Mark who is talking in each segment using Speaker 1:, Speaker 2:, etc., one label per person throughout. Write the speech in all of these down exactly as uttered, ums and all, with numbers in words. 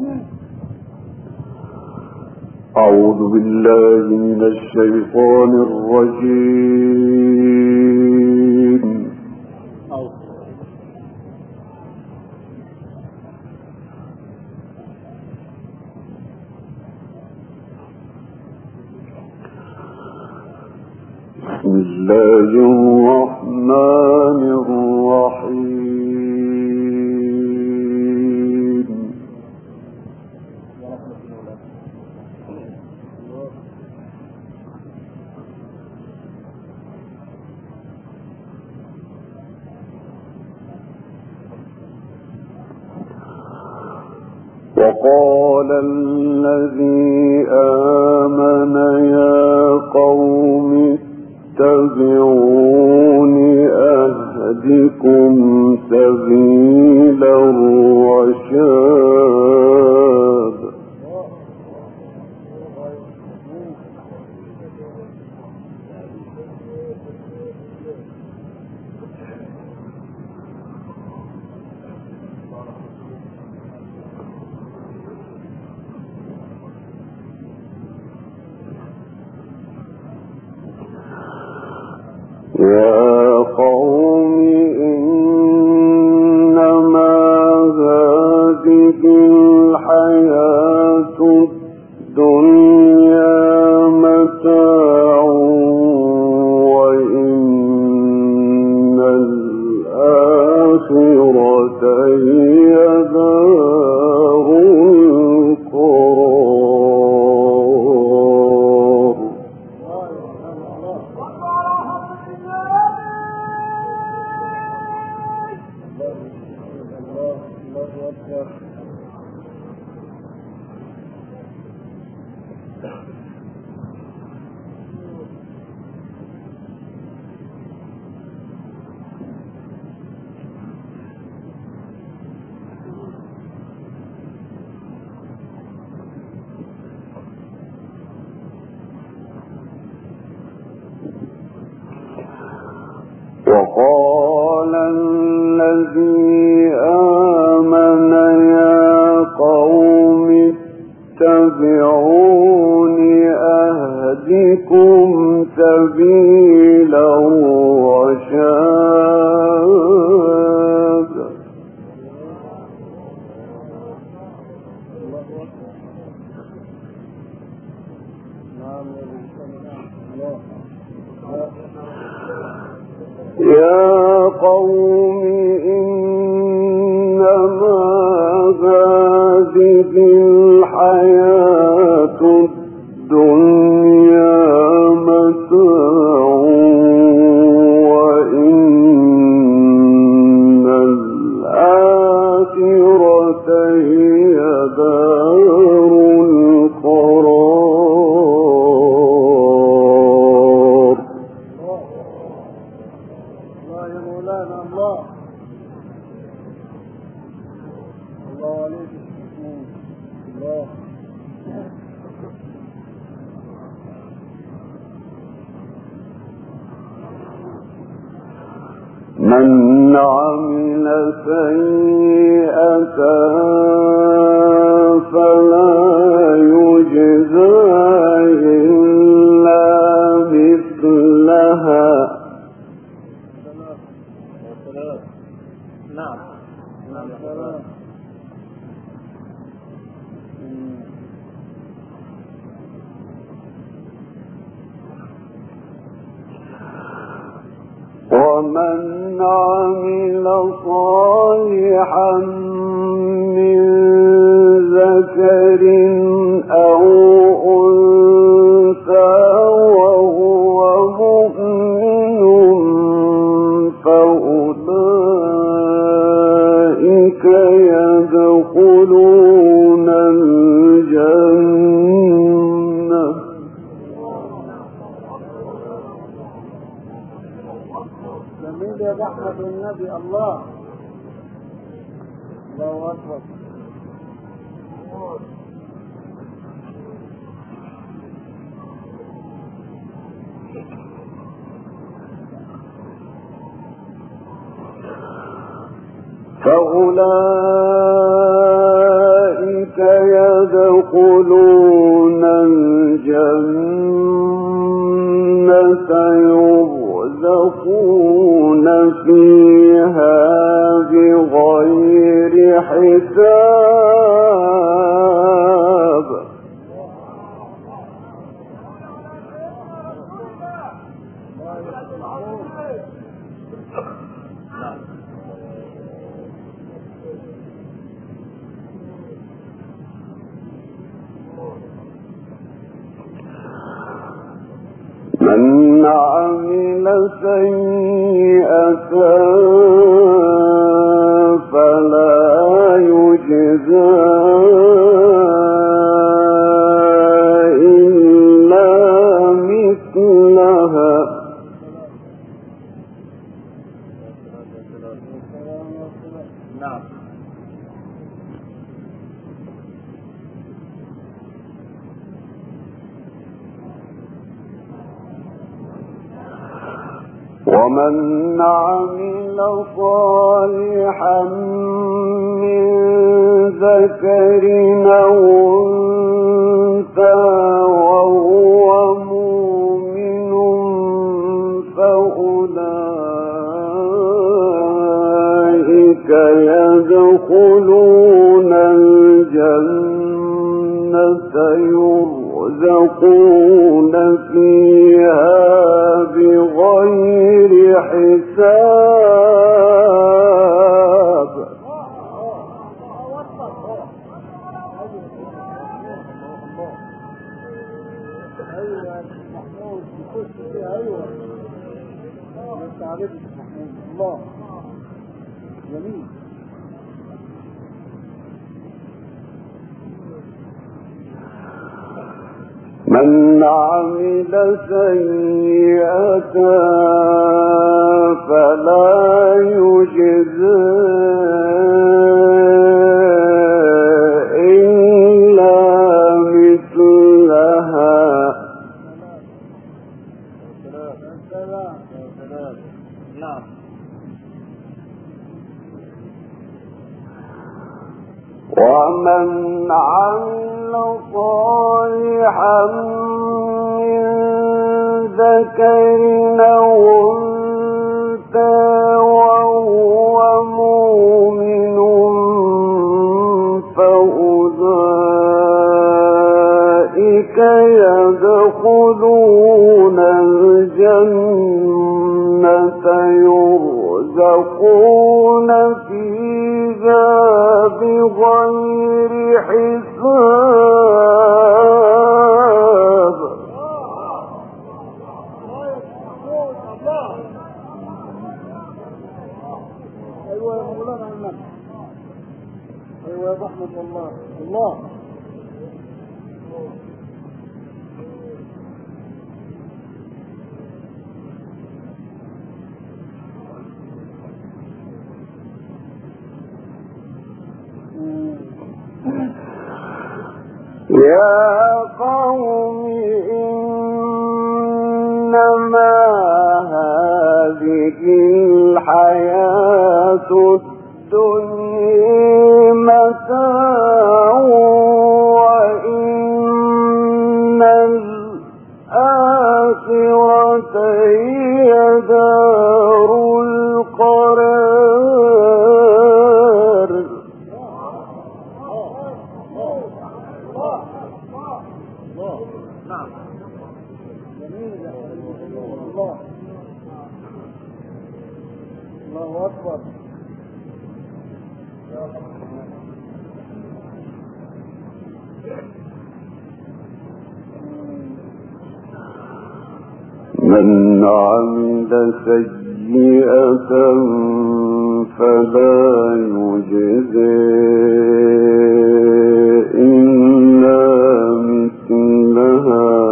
Speaker 1: أعوذ بالله من الشيطان الرجيم. بسم الله الرحمن الرحيم. وقال الذي آمن يا قوم اتبعون أهدكم سبيل الرشاد. يا قوم إنما هذه الحياة الدنيا متاع وإن الآخرة هي دار القرار. وقال الذي آمن يا قوم اتبعون أهدكم سبيل الرشاد. يا قوم إنما هذه الحياة الدنيا متاع وإن الآخرة هي دار القرار. من عمل سيئة فلا يجزى إلا مثلها. نعم ومن عمل صالحا من ذكر أو أنثى وهو مؤمن فأولئك يدخلون الجنة. جميل يا رحمة النبي. الله الله أكبر. فأولئك
Speaker 2: يدخلون الجنة يرزقون فيها بغير حساب. من عمل سيئة فلا يجزى إلا مثلها. نعم. ومن عمل صالحا من ذكر أو أنثى وهو مؤمن فأولئك يدخلون الجنة يرزقون فيها بغير حساب. من عمل سيئة فلا يجزى إلا مثلها. ومن عمل صالحا من ذكر أو أنثى وهو مؤمن فأولئك يدخلون الجنة يرزقون فيها بغير حساب.
Speaker 1: ايوه يا مولانا النبي. ايوه يا رحمة الله. الله
Speaker 2: يا قوم إنما هذه الحياة الدنيا متاع وإن الآخرة هي دار القرار.
Speaker 1: نعم. الله الله أكبر.
Speaker 2: من عمل سيئة فلا يجزى إلا مثلها.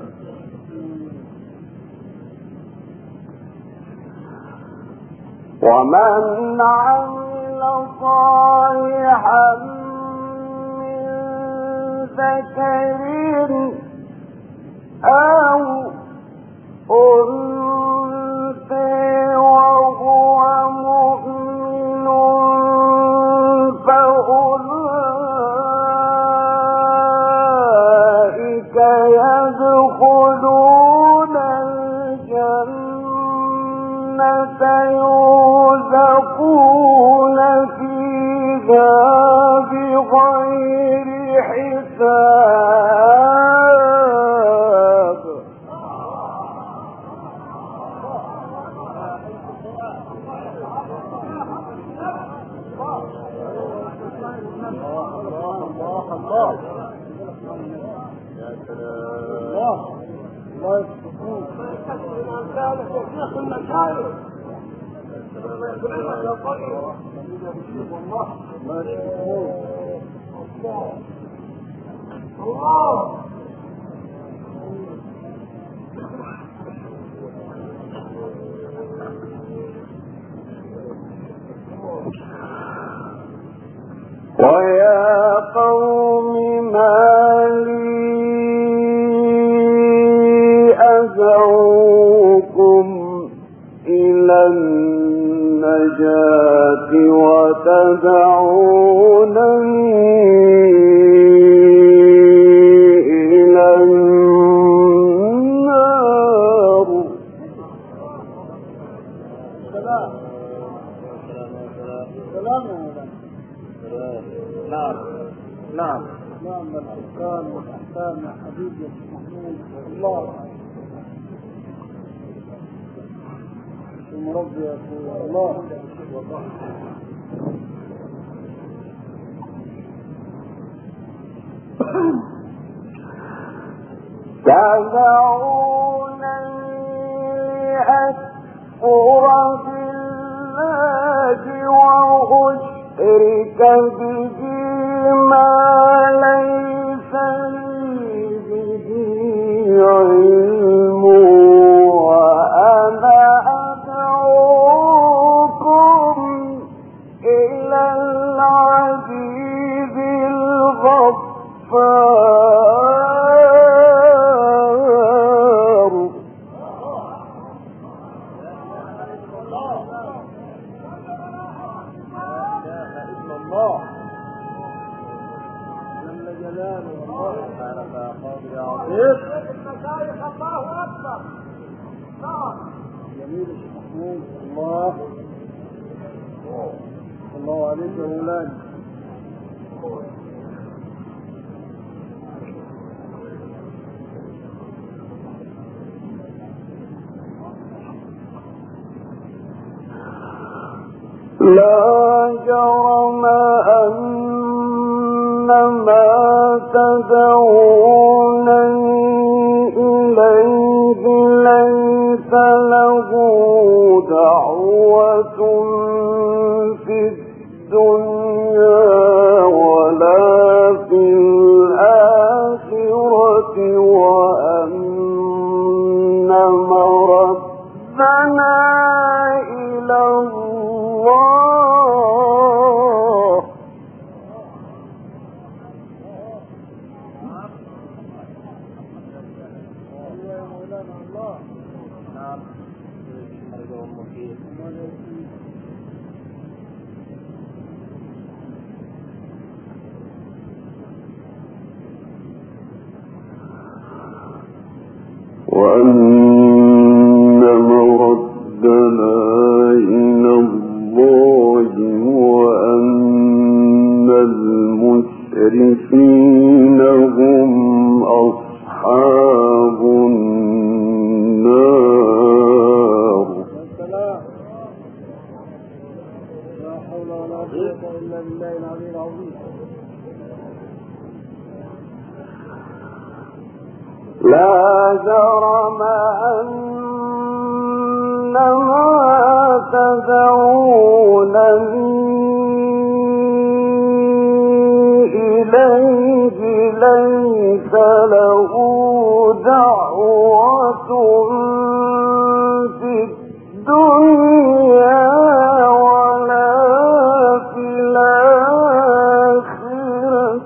Speaker 2: ومن عمل صالحا من ذكر أو أنثى وهو مؤمن فأولئك يدخلون الجنة يرزقون فيها بغير حساب. ويا قوم ما لي أدعوكم إلى النجاة وتدعونني إلى النار.
Speaker 1: سلام سلام يا نعم نعم نعم الأحكام والأحكام يا حبيبي محمود الله ثم ربي يا أخوي الله
Speaker 2: تدعونني أكفر بالله وأشرك به ما ليس لي به علم وأنا أدعوكم إلى العزيز الغفار.
Speaker 1: الله جل جلاله الله عظيم. الله أكبر. جميل محمود الله الله عليك يا مولانا.
Speaker 2: لا جرم أن ما تدعونني إليه ليس له دعوة في الدنيا ولا في الآخرة وأن مردنا إلى الله. وأن مردنا إلى الله وأن المسرفين هم أصحاب النار.
Speaker 1: لا حول ولا قوة إلا بالله العلي العظيم.
Speaker 2: لا جرم أن ما تدعونني إليه ليس له دعوة في الدنيا ولا في الآخرة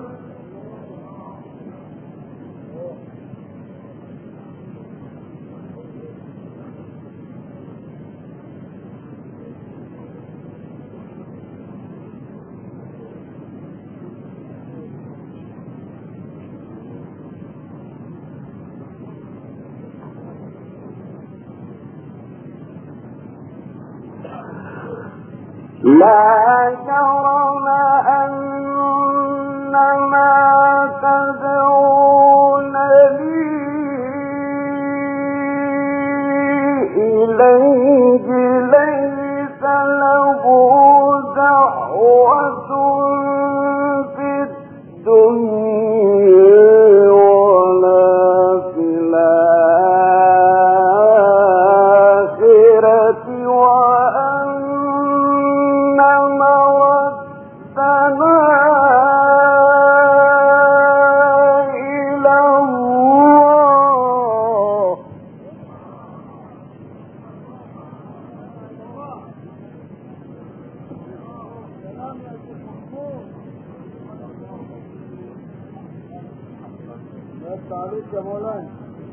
Speaker 1: عليك يا مولانا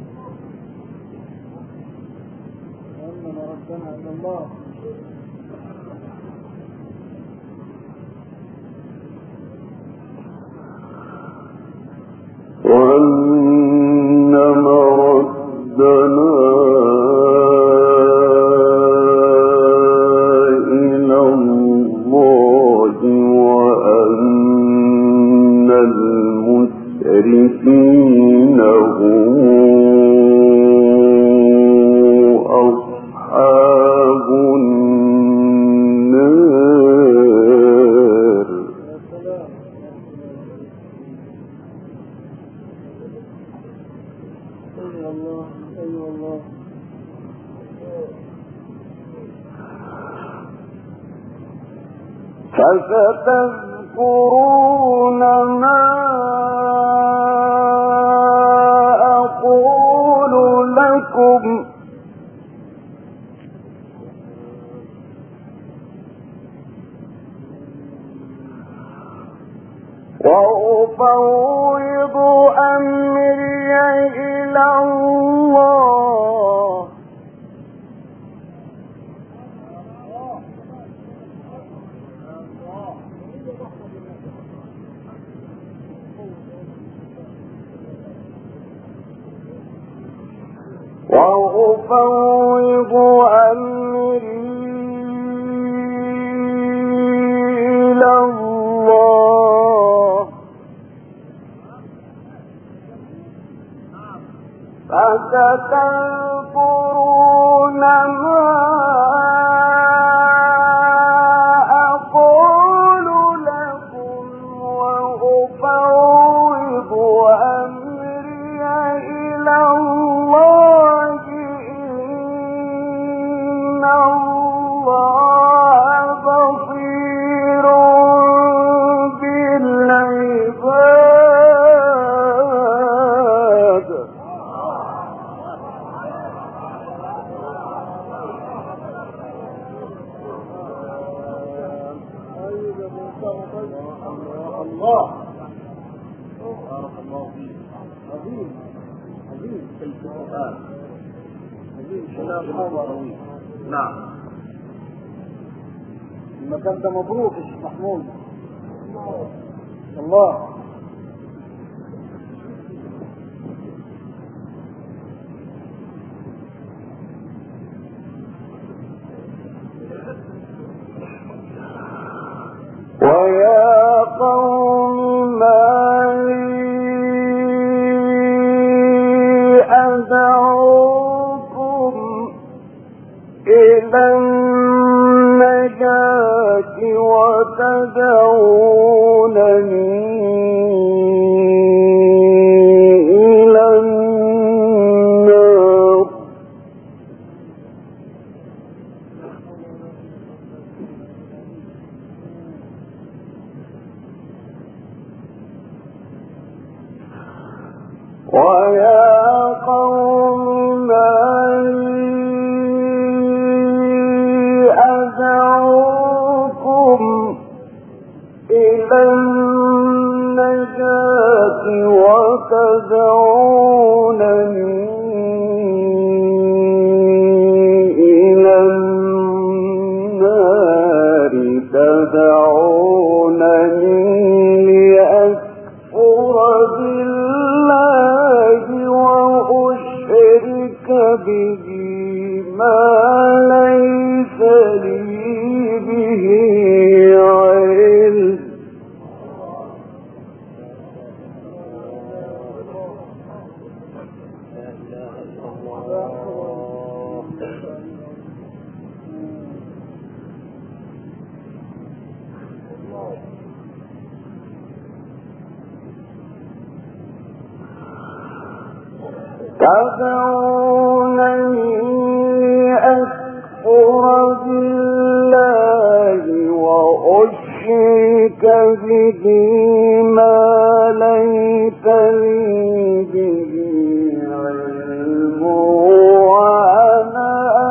Speaker 1: إنما ردنا إلى الله.
Speaker 2: وأنما ردنا إلى الله وأن المسرفين هم أصحاب النار.
Speaker 1: أيوة الله أيوة الله.
Speaker 2: فستذكرون ما أقول لكم وأفوض أمري إلى الله وأفوض أمري إلى الله فستذكرون ما أقول لكم وأفوض أمري إلى الله إن الله بصير بالعباد.
Speaker 1: الله بارك الله فيك. عظيم عظيم في القرآن عظيم كلام الله. نعم المكان ده مبروك يا شيخ محمود. الله
Speaker 2: ويا قوم ما لي أدعوكم إلى النجاة وتدعونني إلى النار. ويا قوم ما لي أدعوكم إلى النجاة وتدعونني إلى النار تدعونني لأكفر بالله وأشرك به ما ليس لي به تدعونني لأكفر بالله وأشرك به ما ليس لي به علم وأنا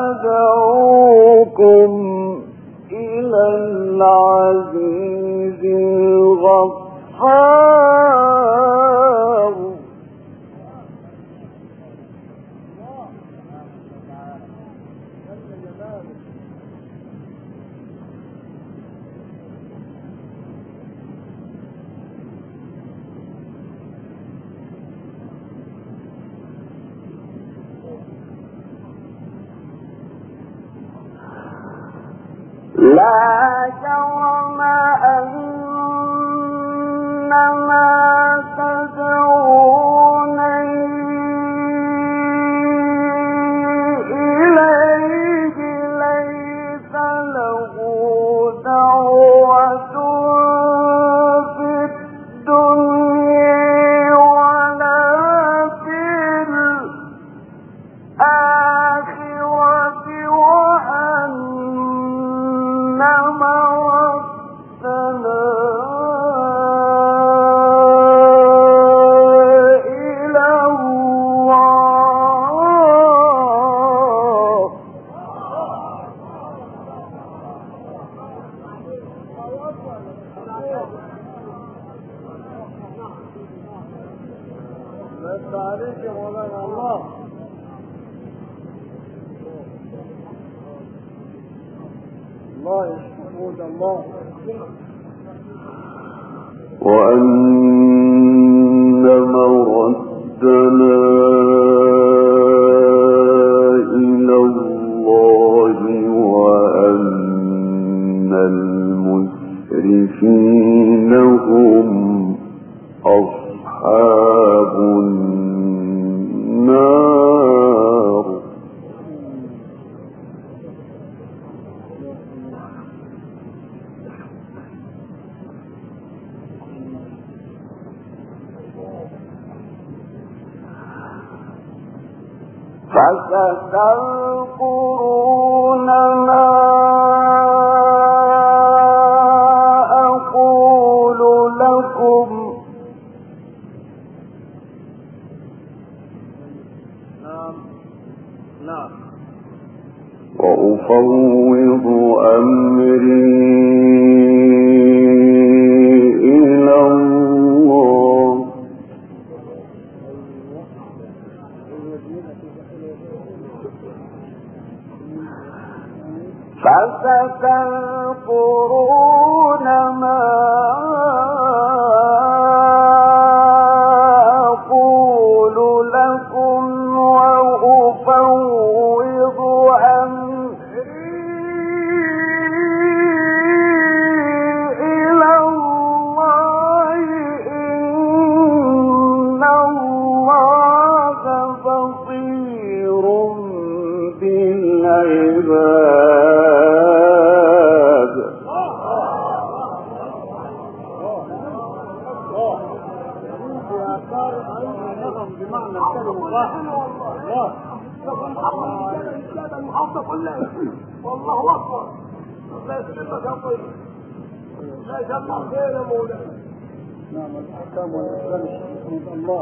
Speaker 2: أدعوكم إلى العزيز الغفار. لا جرم أن ما تدعونني إليه ليس له دعوة في الدنيا ولا في الآخرة وأن وأن مردنا إلى الله وأن المسرفين هم أصحاب النار. فستذكرون ما أقول لكم وأفوض أمري إلى الله. فستذكرون ما أقول لكم وأفوض أمري إلى الله إن الله بصير بالعباد.
Speaker 1: بمعنى الكلمة واحد. الله المحافظة كلها والله أكبر. لا يسلمك يا طيب، لا يجمع خير يا مولانا. نعم الأحكام والإسلام شهود الله.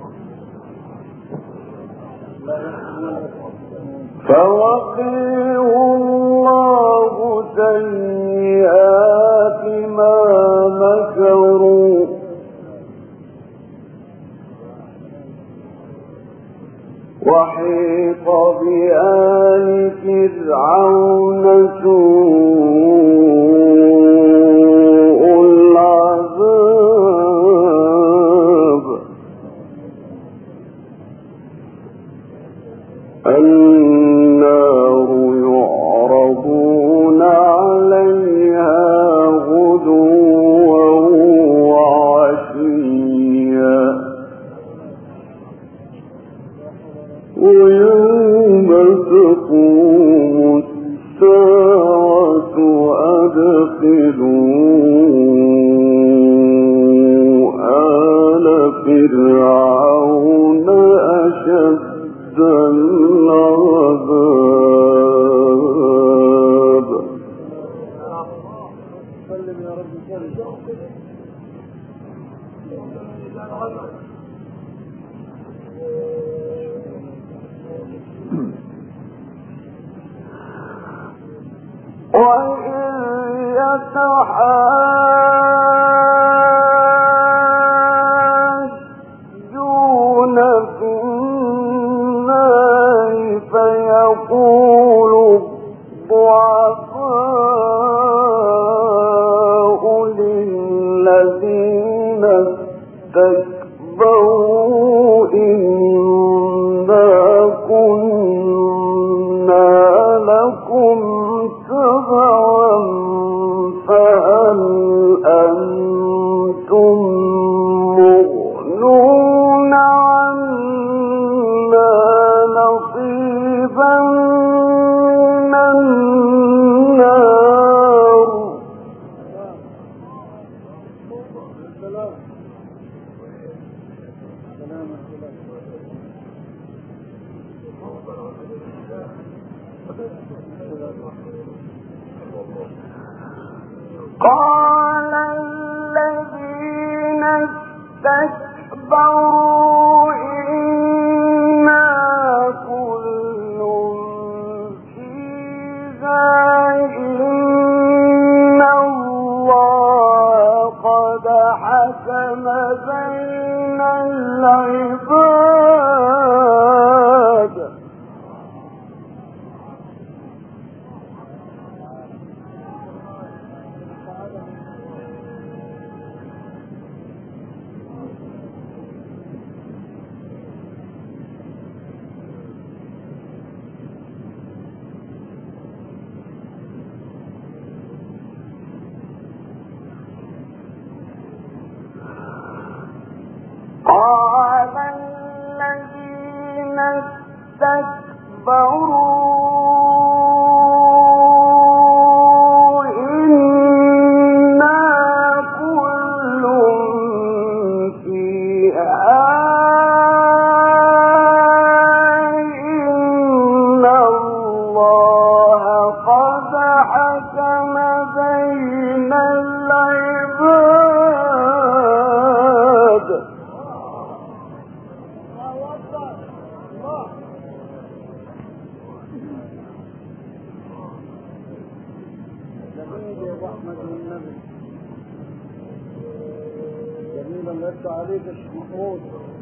Speaker 2: فوقيه الله سيئات ما مكروا وحيق بآل فرعون سوء العذاب. النار يعرضون عليها غدوا وعشيا ويوم تقوم الساعة أدخلوا آل فرعون أشد العذاب.
Speaker 1: سلم يا رب سلم.
Speaker 2: وإذ يتحاجون في النار فيقول الضعفاء للذين استكبروا إنا كنا لكم تبعا فهل أنتم مغنون عنا نصيبا من النار.
Speaker 1: سلام سلام
Speaker 2: قال الذين استكبروا إنا كل فيها إن الله قد حكم بين العباد. قال الذين استكبروا إنا كل فيها إن الله قد حكم بين العباد.
Speaker 1: عليك الشيخ محمود.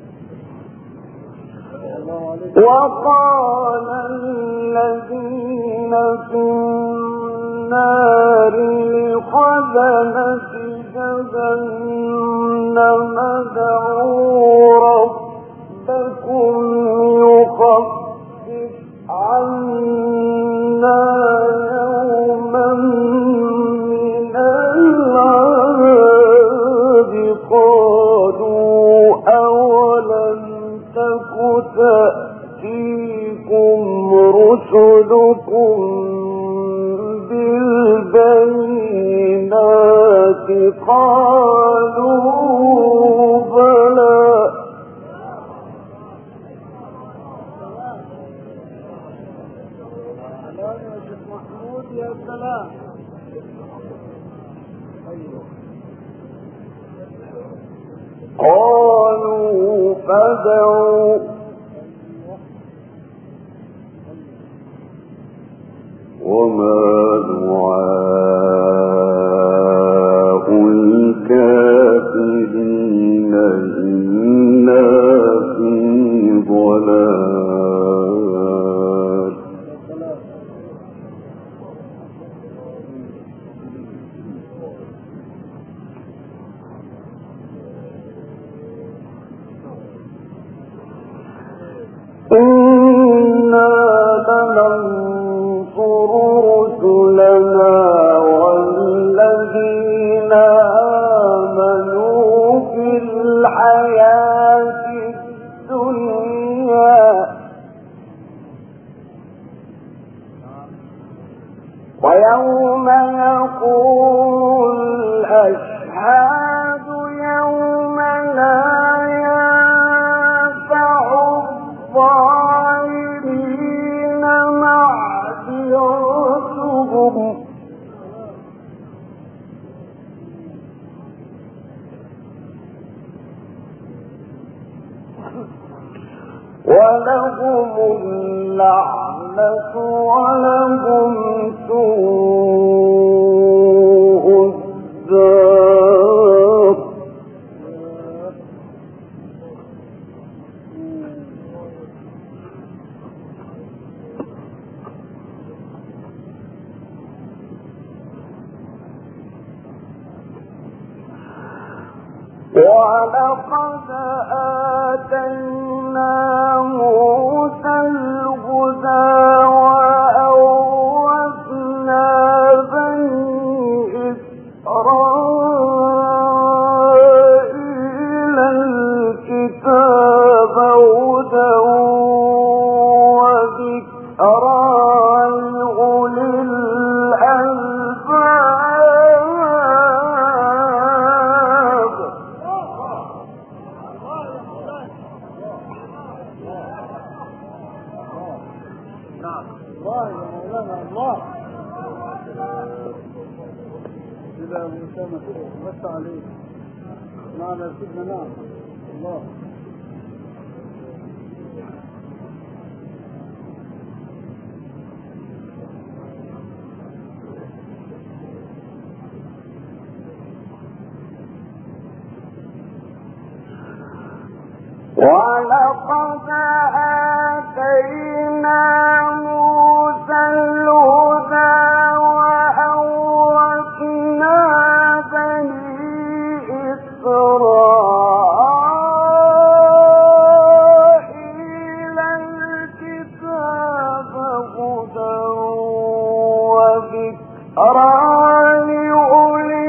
Speaker 2: وقال الذين في النار لخزنة جهنم ادعوا ربكم يخفف عنا يوما من العذاب. قالوا أولم تك تأتيكم رسلكم بالبينات قالوا بلى.
Speaker 1: يا سلام.
Speaker 2: قالوا فادعوا وما دعاء الكافرين إلا في ضلال. إنا لننصر رسلنا والذين آمنوا في الحياة الدنيا ويوم يقول الأشهاد يوم لا ينفع الظالمين معذرتهم ولهم اللعنة ولهم سوء الدار ولقد آتينا موسى الهدى وأورثنا بني إسرائيل الكتاب هدى وذكرى لأولي الألباب.
Speaker 1: الله يا مولانا الله إذا مسامة مس عليه معنا سيدنا نعم الله
Speaker 2: ولقد آتينا موسى الهدى وأورثنا بني إسرائيل الكتاب هدى وذكرى لأولي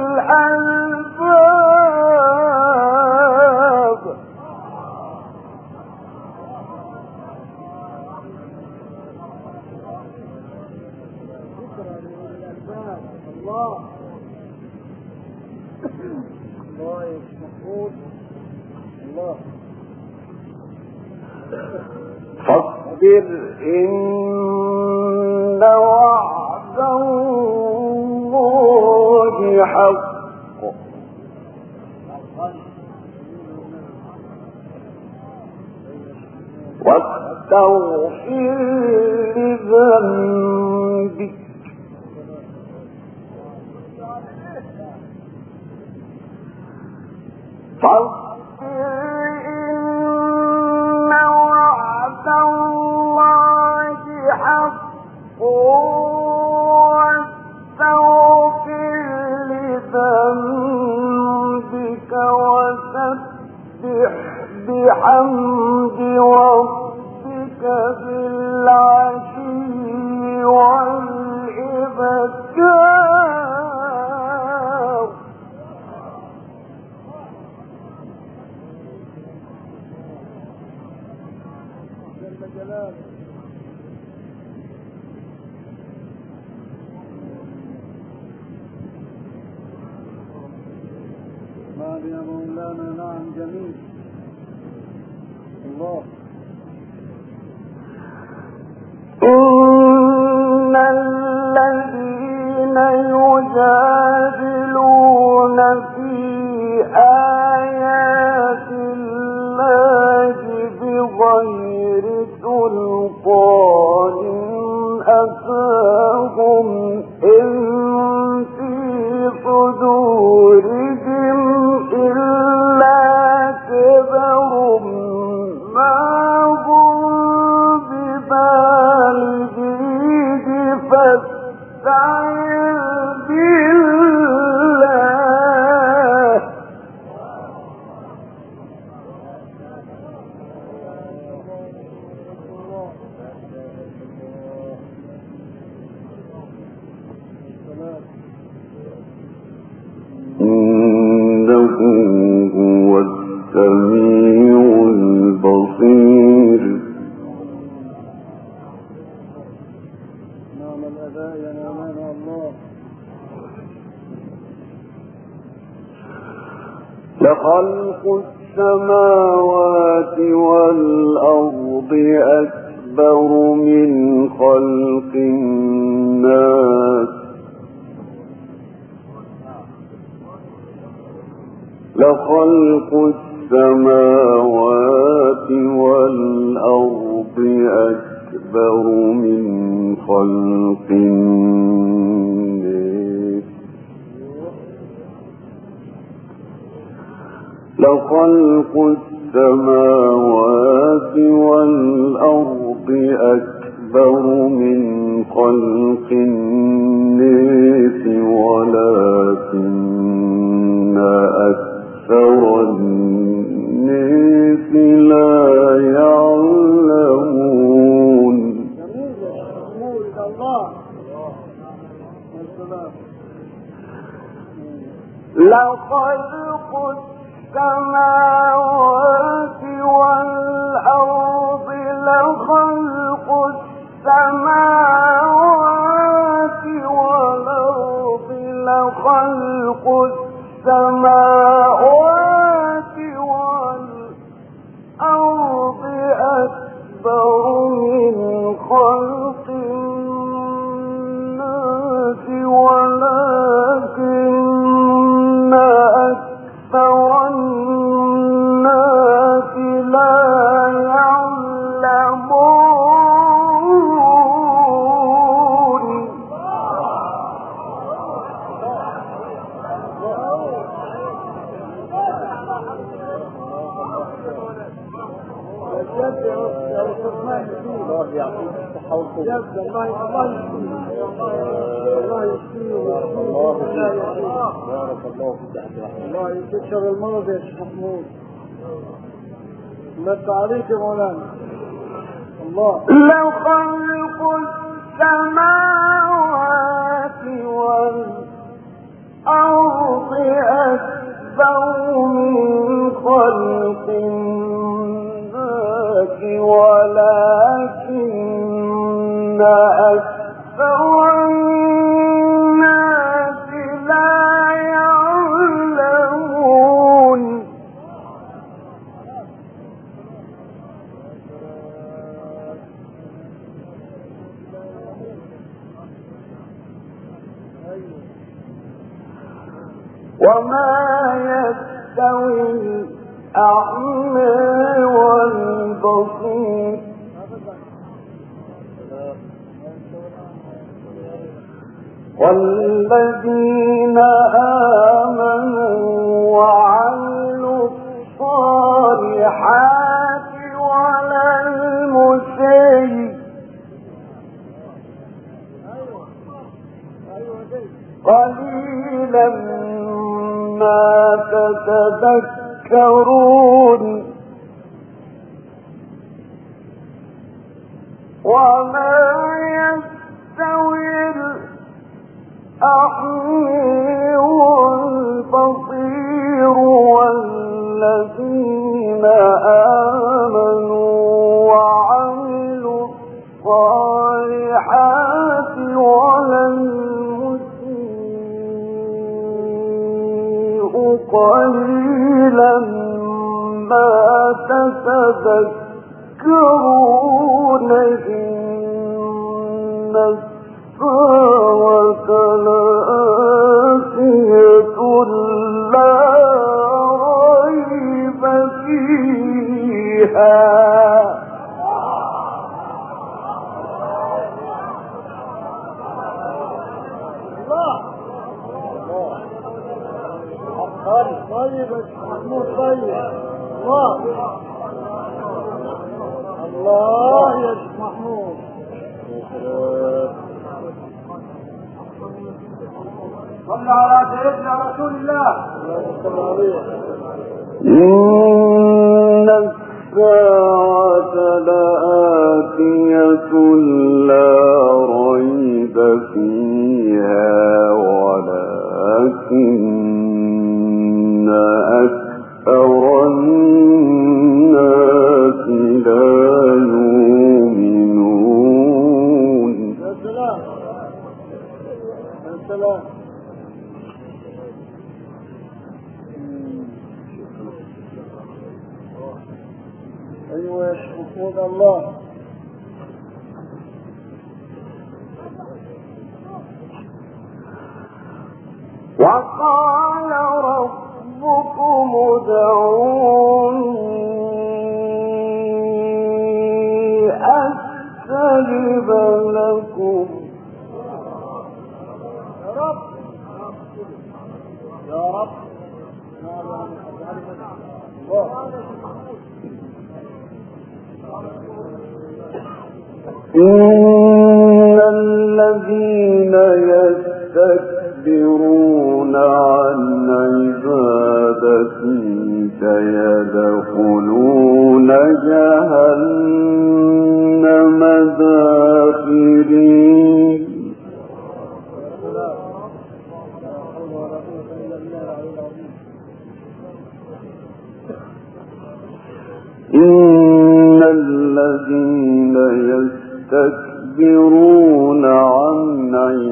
Speaker 2: الألباب.
Speaker 1: الله الله محمود الله
Speaker 2: فاصبر إن وعد الله حق واستغفر لذنبك فاصبر إن وعد الله حق واستغفر لذنبك وسبح بحمد ربك بالعشي والإبكار.
Speaker 1: جل جلاله نعم يا مولانا نعم جميل الله
Speaker 2: إن الذين يجادلون في آيات الله بغير سلطان أتاهم إن في صدورهم إلا كبر ما هم ببالغيه فاستعذ بالله. إنه هو السميع البصير.
Speaker 1: نعم
Speaker 2: لخلق السماوات والأرض أكبر من خلق الناس لخلق السماوات والأرض أكبر من خلق الناس لخلق السماوات والأرض أكبر من خلق الناس ولكن أكثر الناس لا يعلمون. لخلق السماوات والأرض لخلق السماوات والأرض لخلق السماوات والأرض أكبر من خلق الناس ولكن أكثر الناس لا يعلمون.
Speaker 1: الله يعطيك الصحة والقوة. الله يشفيه بارك الله فيك عبد الرحمن. الله يكفيك شر المرض يا شيخ محمود. الله عليك يا مولانا. الله
Speaker 2: لخلق السماوات والأرض أكبر من خلق الناس ولكن أكثر الناس لا يعلمون. وما يستوي الأعمى والبصير والذين آمنوا وعملوا الصالحات ولا المسيء قليلا ما تتذكرون. وما يستوي الأعمى والبصير والذين آمنوا وعملوا الصالحات ولا المسيء قليلا ما تتذكرون. إن الساعة لآتية لا ريب فيها.
Speaker 1: طيب محمود طيب. الله الله يا شيخ محمود. صلى على سيدنا رسول الله.
Speaker 2: إن الساعة لآتية لا ريب فيها ولكن أكثر الناس لا يؤمنون.
Speaker 1: أيوة يشكرون الله.
Speaker 2: وقال ربكم ادعوني أستجب لكم.
Speaker 1: يا رب يا رب
Speaker 2: إن الذين يستكبرون عن عبادتي سيدخلون جهنم داخرين. إن الذين يستكبرون عن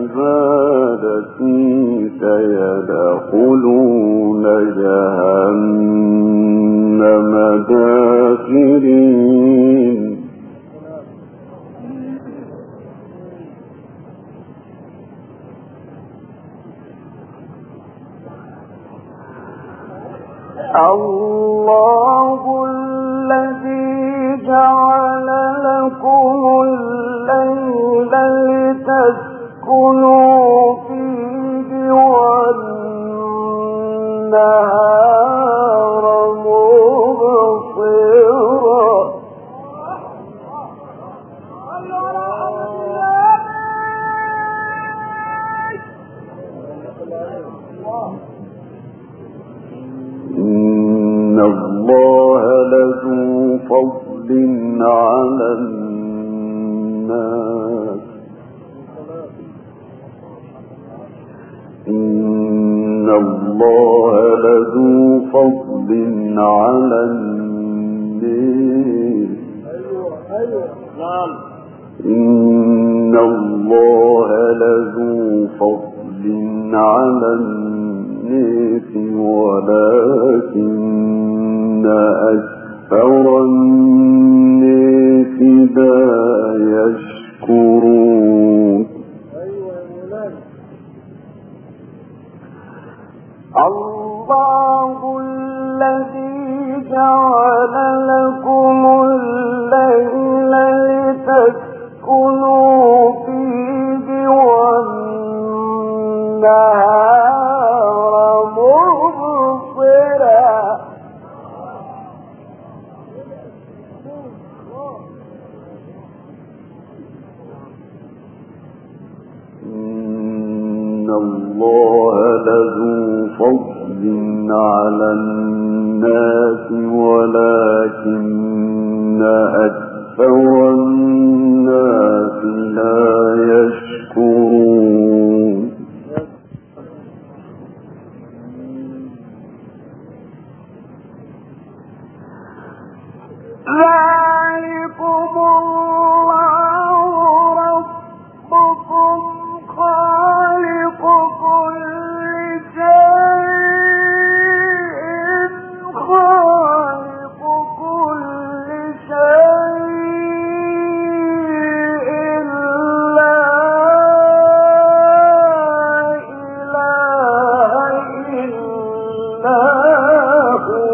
Speaker 2: عبادتي سيدخلون جهنم داخرين. الله الذي جعل لكم الليل لتسكنوا فيه والنهار مبصرا. إن الله لذو فضل على الناس. إن الله لذو فضل على الناس. إن الله لذو فضل على الناس ولكن أكثر الناس لا يشكرون. الله الذي جعل لكم الليل لتسكنوا فيه والنهار مبصرا. إن الله لذو فضل على الناس ولكن أكثر الناس لا يشكرون. ذلكم الله ربكم خالق كل شيء خالق كل شيء لا إله إلا هو.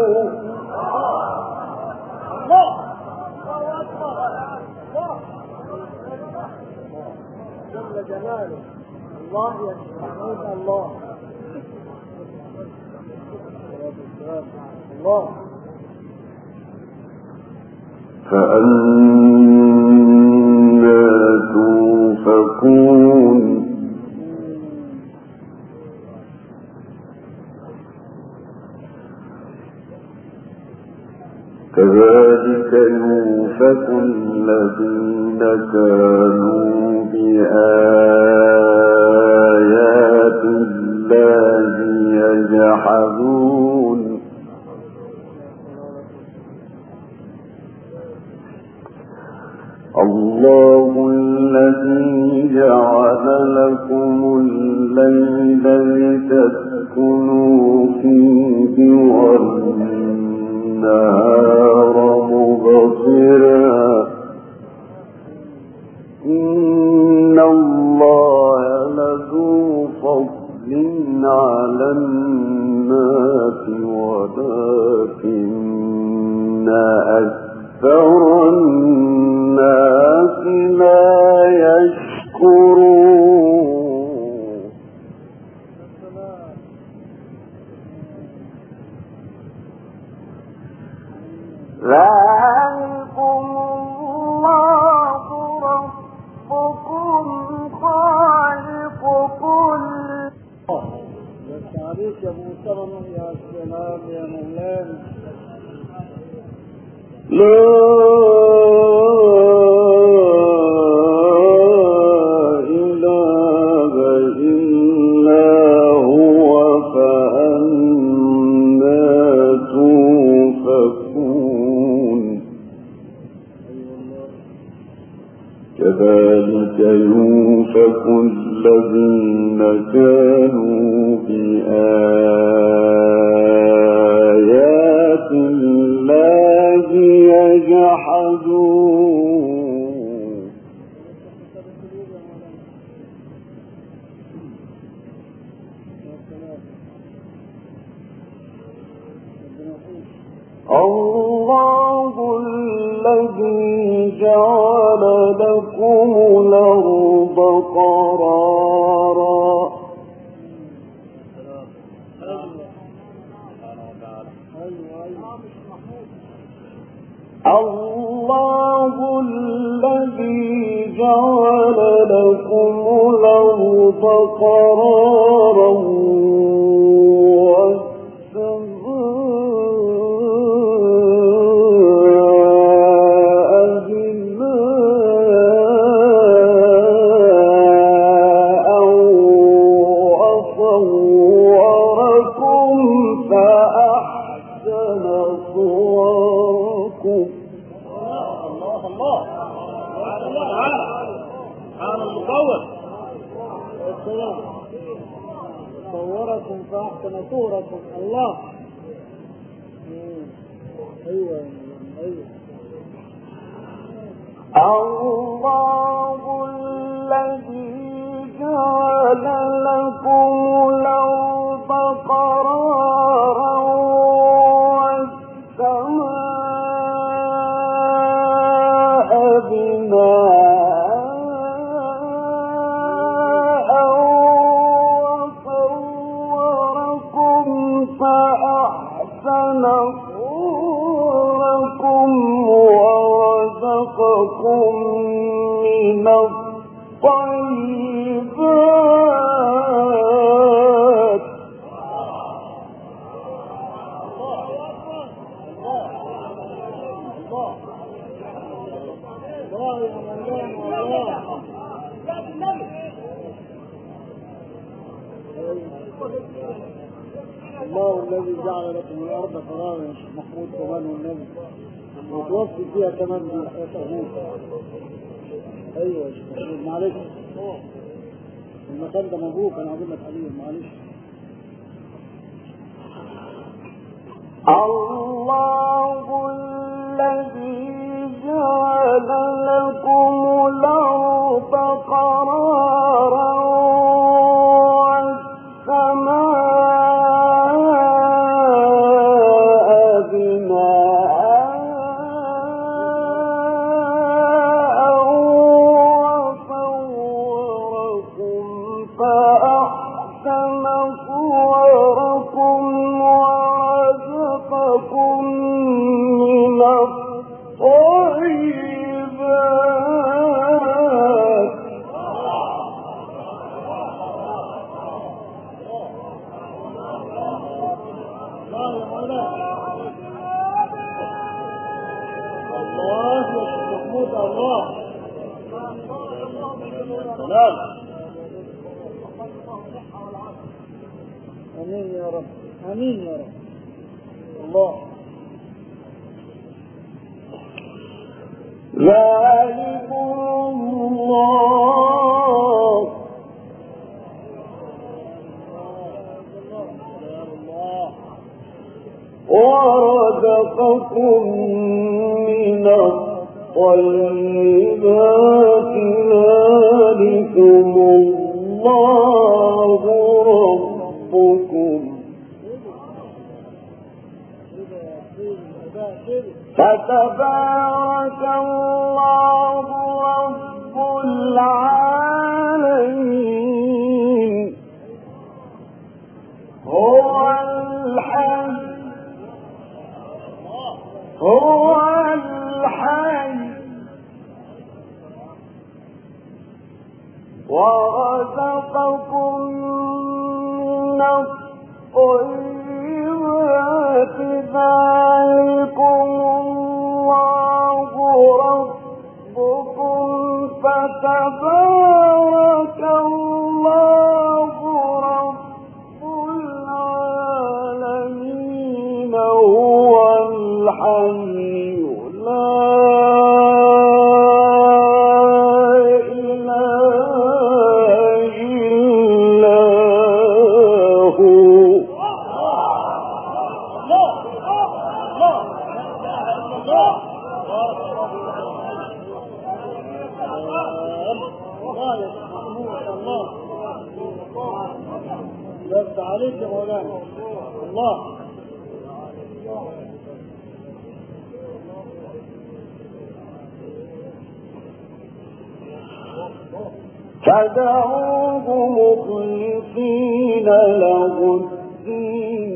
Speaker 1: جلاله الله يحمد الله الله.
Speaker 2: فأنا توفكون. كذلك يوفك الذين كانوا بآيات الله يجحدون. الله الذي جعل لكم الليل لتسكنوا فيه والنهار مبصرا أكثر الناس لا يشكرون ذلكم الله ربكم خالق كل
Speaker 1: عليك يا ابو سلمة يا سلام يا مولانا
Speaker 2: لا إله إلا هو فأنا توفكون كذلك يوفك الذين كانوا بآيات الله يجحدون الله الذي جعل لكم الأرض قرارا الله الذي جعل لكم الأرض قرارا والسماء بناء وصوركم فأحسن صوركم
Speaker 1: صوركم فأحسن صوركم الله أيوة أيوة
Speaker 2: الله الذي جعل لكم الأرض قرارا والسماء بناء وصوركم فأحسن صوركم ورزقكم من الطيبات
Speaker 1: الله الذي جعل لكم الأرض قرارا يا شيخ محمود كمان والنبي وتوفي فيها كمان بحياة أبوك أيوة يا شيخ محمود معلش المكان ده مبروك أنا أقول لك عليه معلش
Speaker 2: الله الذي جعل لكم الأرض قرارا والسماء بناء وصوركم فأحسن صوركم ورزقكم من الطيبات
Speaker 1: الله يا شيخ محمود الله سلام امين يا رب امين يا رب الله
Speaker 2: ذلكم الله ورزقكم من الطيبات ذلكم الله ربكم
Speaker 1: كده كده
Speaker 2: فتبارك الله رب العالمين هو الحي هو الحي ورزقكم من الطيبات ذلكم الله ربكم فتبارك الله رب العالمين هو الحي لا
Speaker 1: عليك يا مولانا الله.
Speaker 2: فدعوه مخلصين له الدين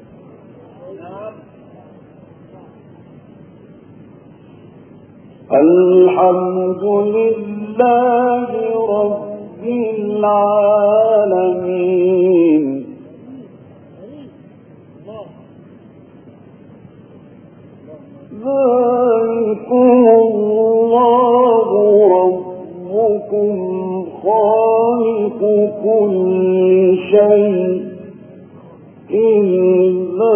Speaker 2: الحمد لله رب العالمين ذلكم الله ربكم خالق كل شيء إلا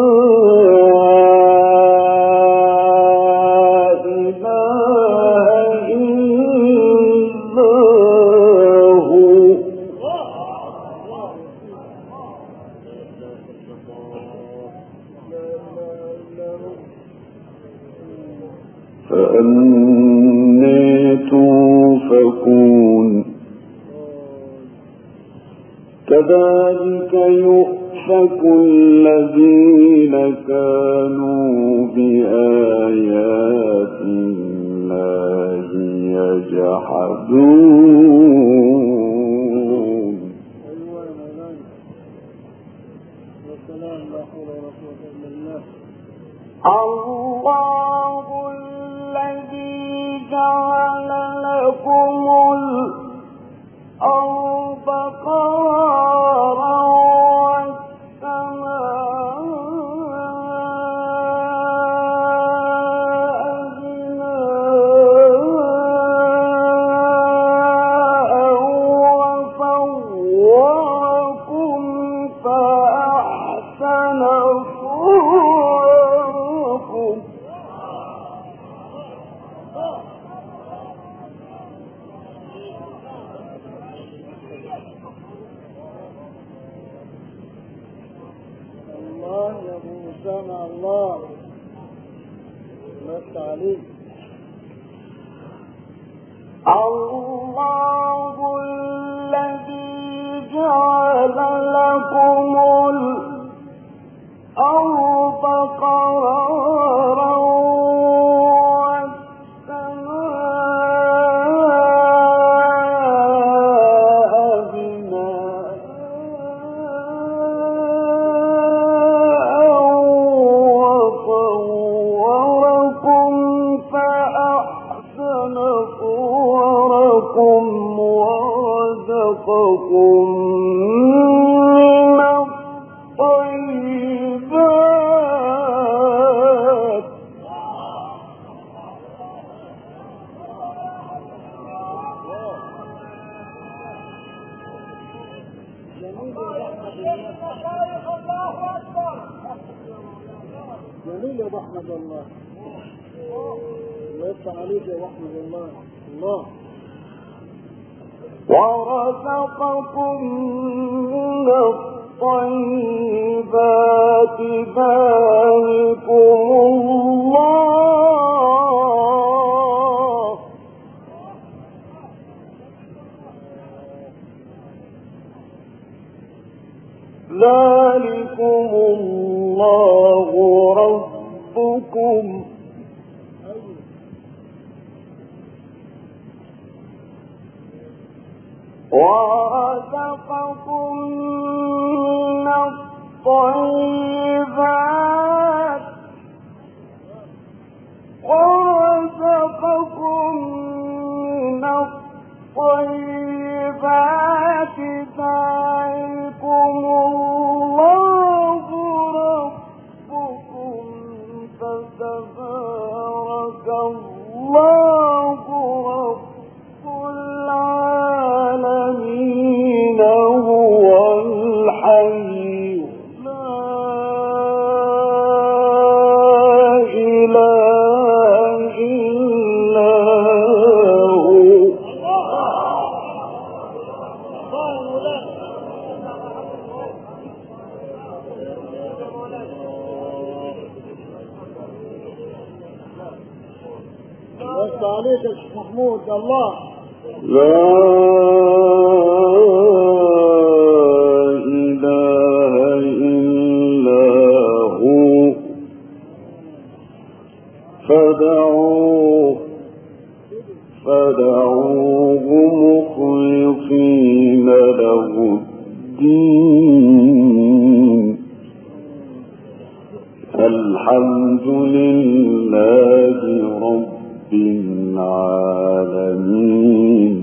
Speaker 2: فأنى توفكون كذلك يؤفك الذين كانوا بآيات الله يجحدون. الله الذي جعل لكم الأرض قرارا والسماء بناء وصوركم فأحسن صوركم
Speaker 1: سمع الله مس عليك.
Speaker 2: الله الذي جعل لكم الأرض قرارا ورزقكم من الطيبات
Speaker 1: جميل يا احمد الله. الله يفتح عليك يا احمد الله. الله
Speaker 2: ورزقكم من الطيبات ذلكم الله ذلكم الله ربكم ورزقكم من الطيبات ورزقكم من الطيبات ذلكم الله ربكم فتبارك الله رب العالمين هو الحي لا إله إلا هو.
Speaker 1: بس عليك يا شيخ محمود الله
Speaker 2: لا إله إلا هو فادعوه فادعوه مخلصين له الدين الحمد لله رب العالمين.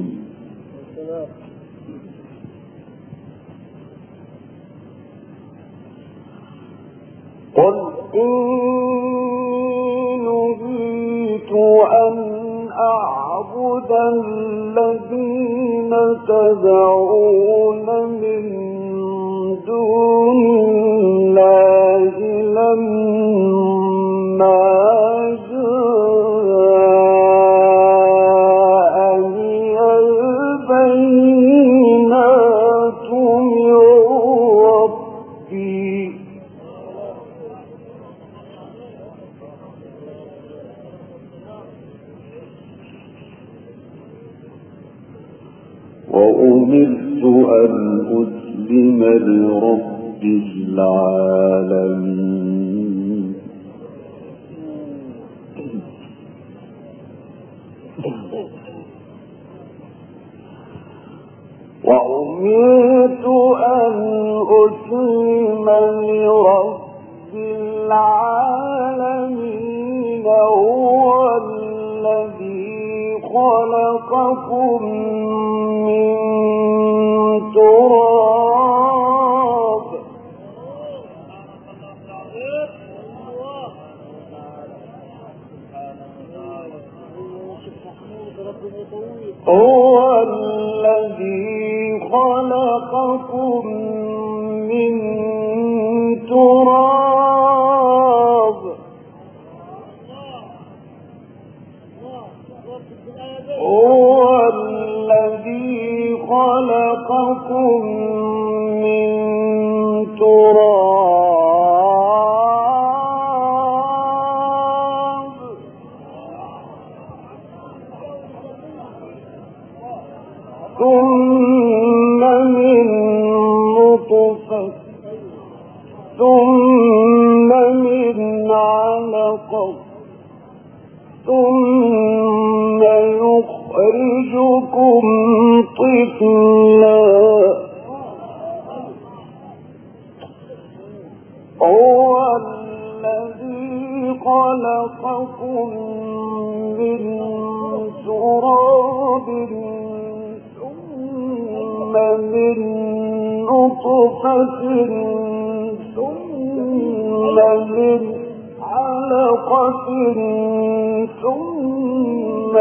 Speaker 2: قل إني نهيت أن أعبد الذين تدعون من دون الله لما جاءني البينات من ربي وأمرت أن أسلم لرب العالمين. وأمرت أن أسلم لرب العالمين هو الذي خلقكم من تراب هو الذي خلقكم من تراب هو الذي خلقكم من تراب ثم من نطفة ثم من علقة ثم يخرجكم طفلا هو الذي خلقكم من تراب ثم من نطفة ثم من علقة ثم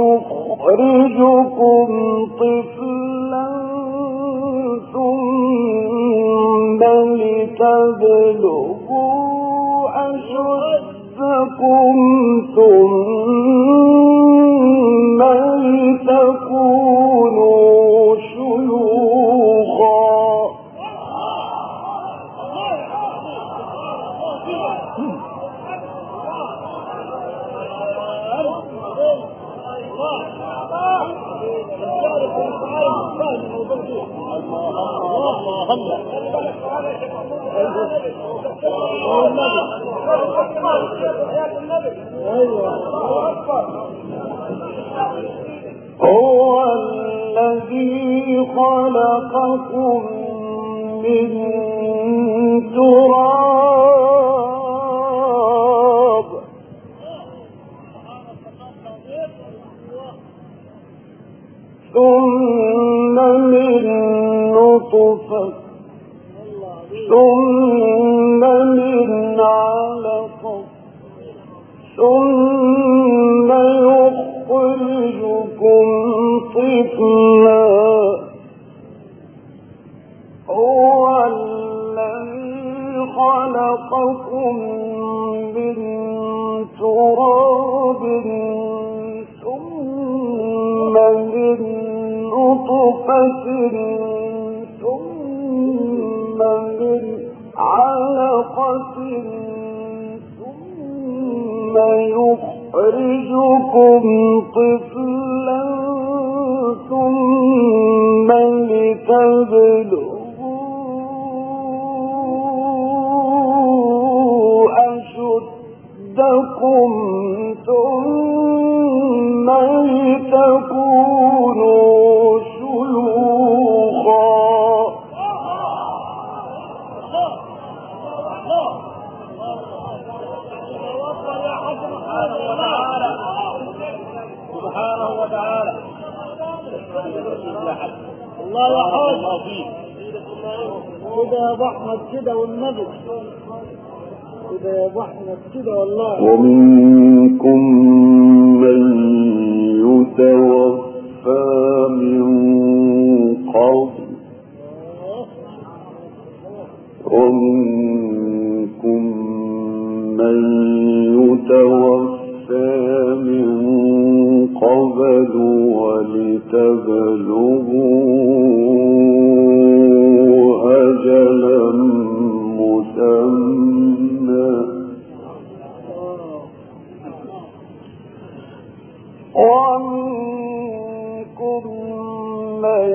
Speaker 2: يخرجكم طفلا ثم لتبلغوا أشدكم ثم لتكونوا شيوخا هو الذي خلق ثم من نطفة ثم من علقة ثم يخرجكم طفلا هو الذي خلقكم من تراب ثم من نطفة ثم من علقة ثم يخرجكم طفلا ثم لتبلغوا أشدكم ثم لتكونوا شيوخا.
Speaker 1: سبحانه وتعالى. الله يحفظك كده يا ابو احمد كده والنبي كده يا ابو احمد كده والله.
Speaker 2: ومنكم من يتوفى من قبل ومنكم من يتوفى من قبل ولتبلغوا أجلا مسمى ومنكم من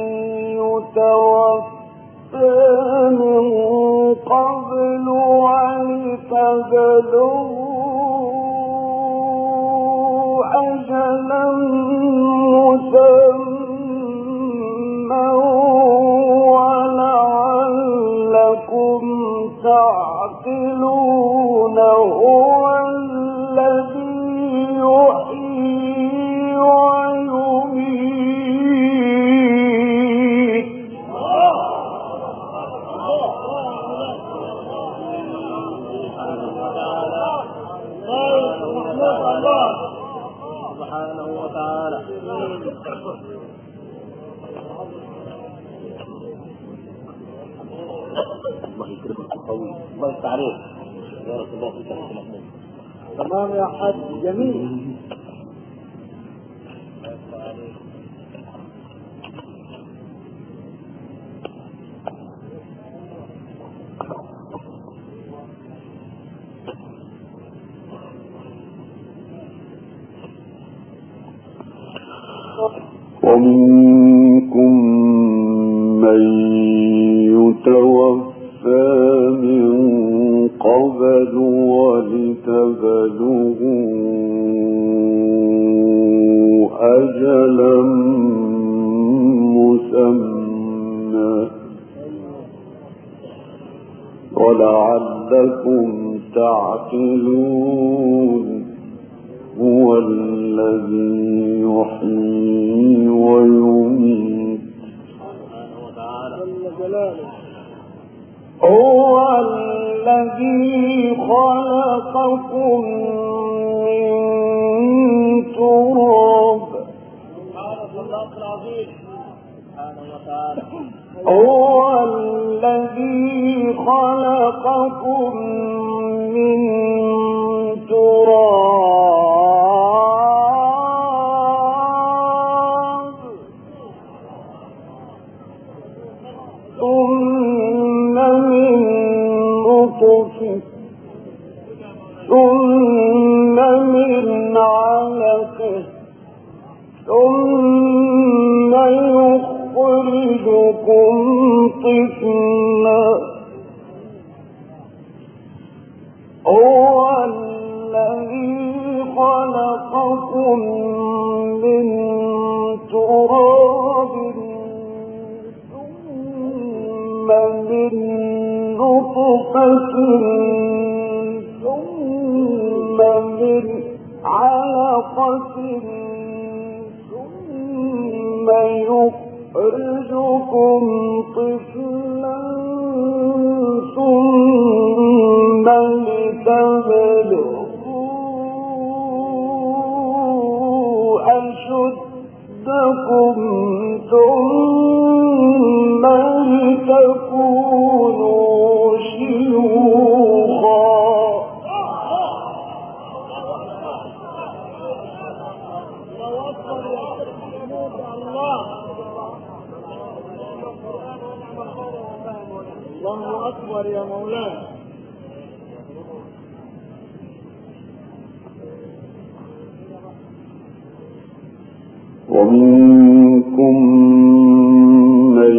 Speaker 2: يتوفى من قبل ولتبلغوا أجلا مسمى ولعلكم تعقلون هو الذي يحيي ويميت.
Speaker 1: سبحانه وتعالى. الله يكرمك قوي. الله يفتح عليك. بارك الله فيك يا محمود. تمام يا حاج جميل.
Speaker 2: ومنكم من يتوفى من قبل ولتبلغوا أجلا مسمى ولعلكم تعقلون هو الذي يحيي ويميت. هو الذي خلقكم من تراب هو الذي خلقكم من تراب ثم من نطفة ثم من علقة ثم يخرجكم طفلا هو الذي خلقكم من تراب ثم من نطفة ثم من علقة ثم يخرجكم طفلا ثم لتبلغوا أشدكم ثم لتكونوا شيوخا.
Speaker 1: الله أكبر يا مولانا.
Speaker 2: ومنكم من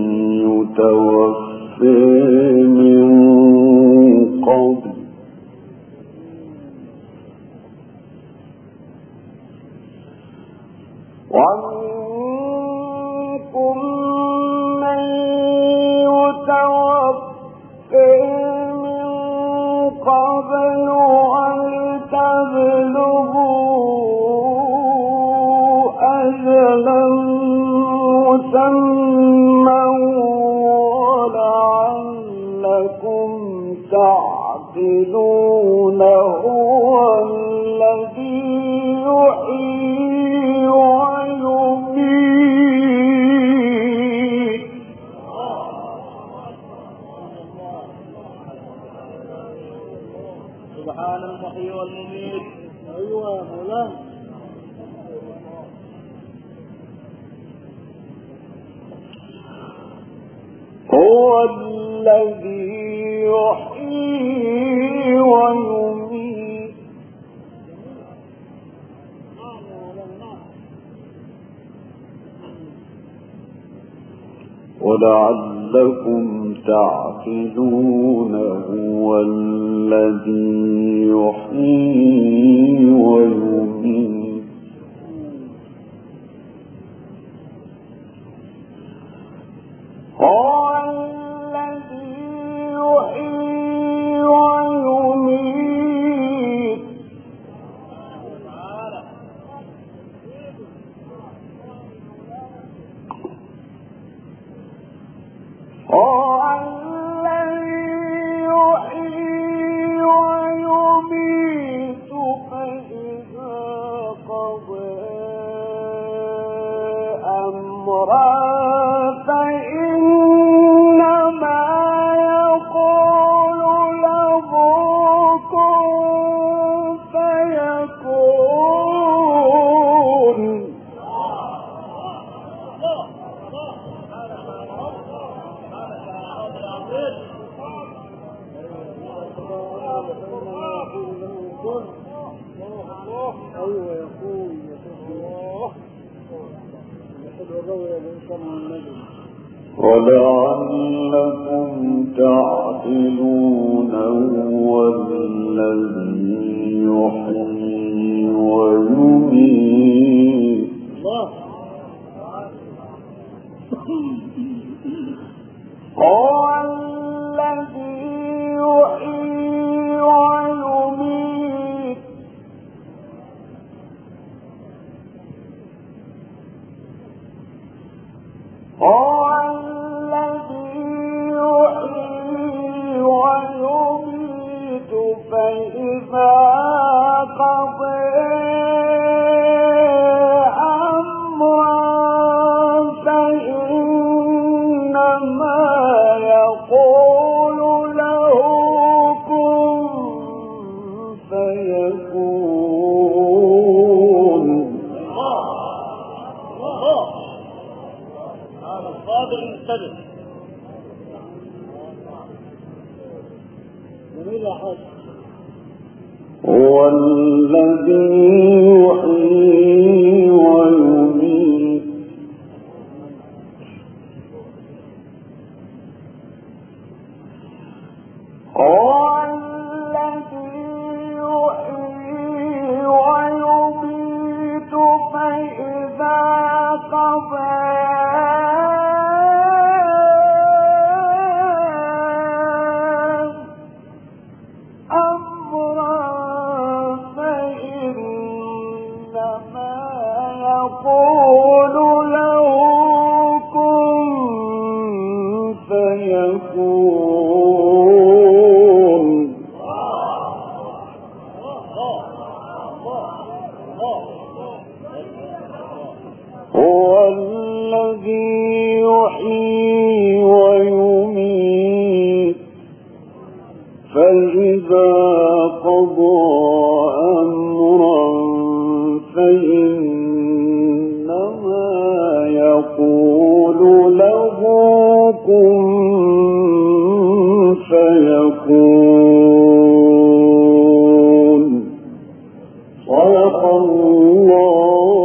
Speaker 2: يتوفى من قبل ومنكم من يتوفى من قبل ولتبلغوا أجلا مسمى ولعلكم تعقلون. هو الذي يحيي ويميت.
Speaker 1: سبحان المحيي والمميت. أيوة يا مولانا.
Speaker 2: هو الذي يحيي ويميت ولعلكم تعقلون. هو الذي يحيي ويميت. هو الذي يحيي ويميت. هو الذي يحيي ويميت فإذا قضى أمرا فإنما يقول له كن فيكون.
Speaker 1: أيوة يقول الله.
Speaker 2: ولعلكم تعقلون. هو الذي يحيي ويميت. هو الذي يحيي ويميت. هو الذي يحيي ويميت فإذا قضى أمرا فإنما يقول له كن فيكون.
Speaker 1: هذا الصادق المنتبه. جميل يا حاج.
Speaker 2: هو الذي يحيي ويميت. هو الذي يحيي ويميت فإذا قضى يقول له هو الذي يحيي ويميت فإذا قضى أمرا فإنما يقول له كن فيكون. صدق الله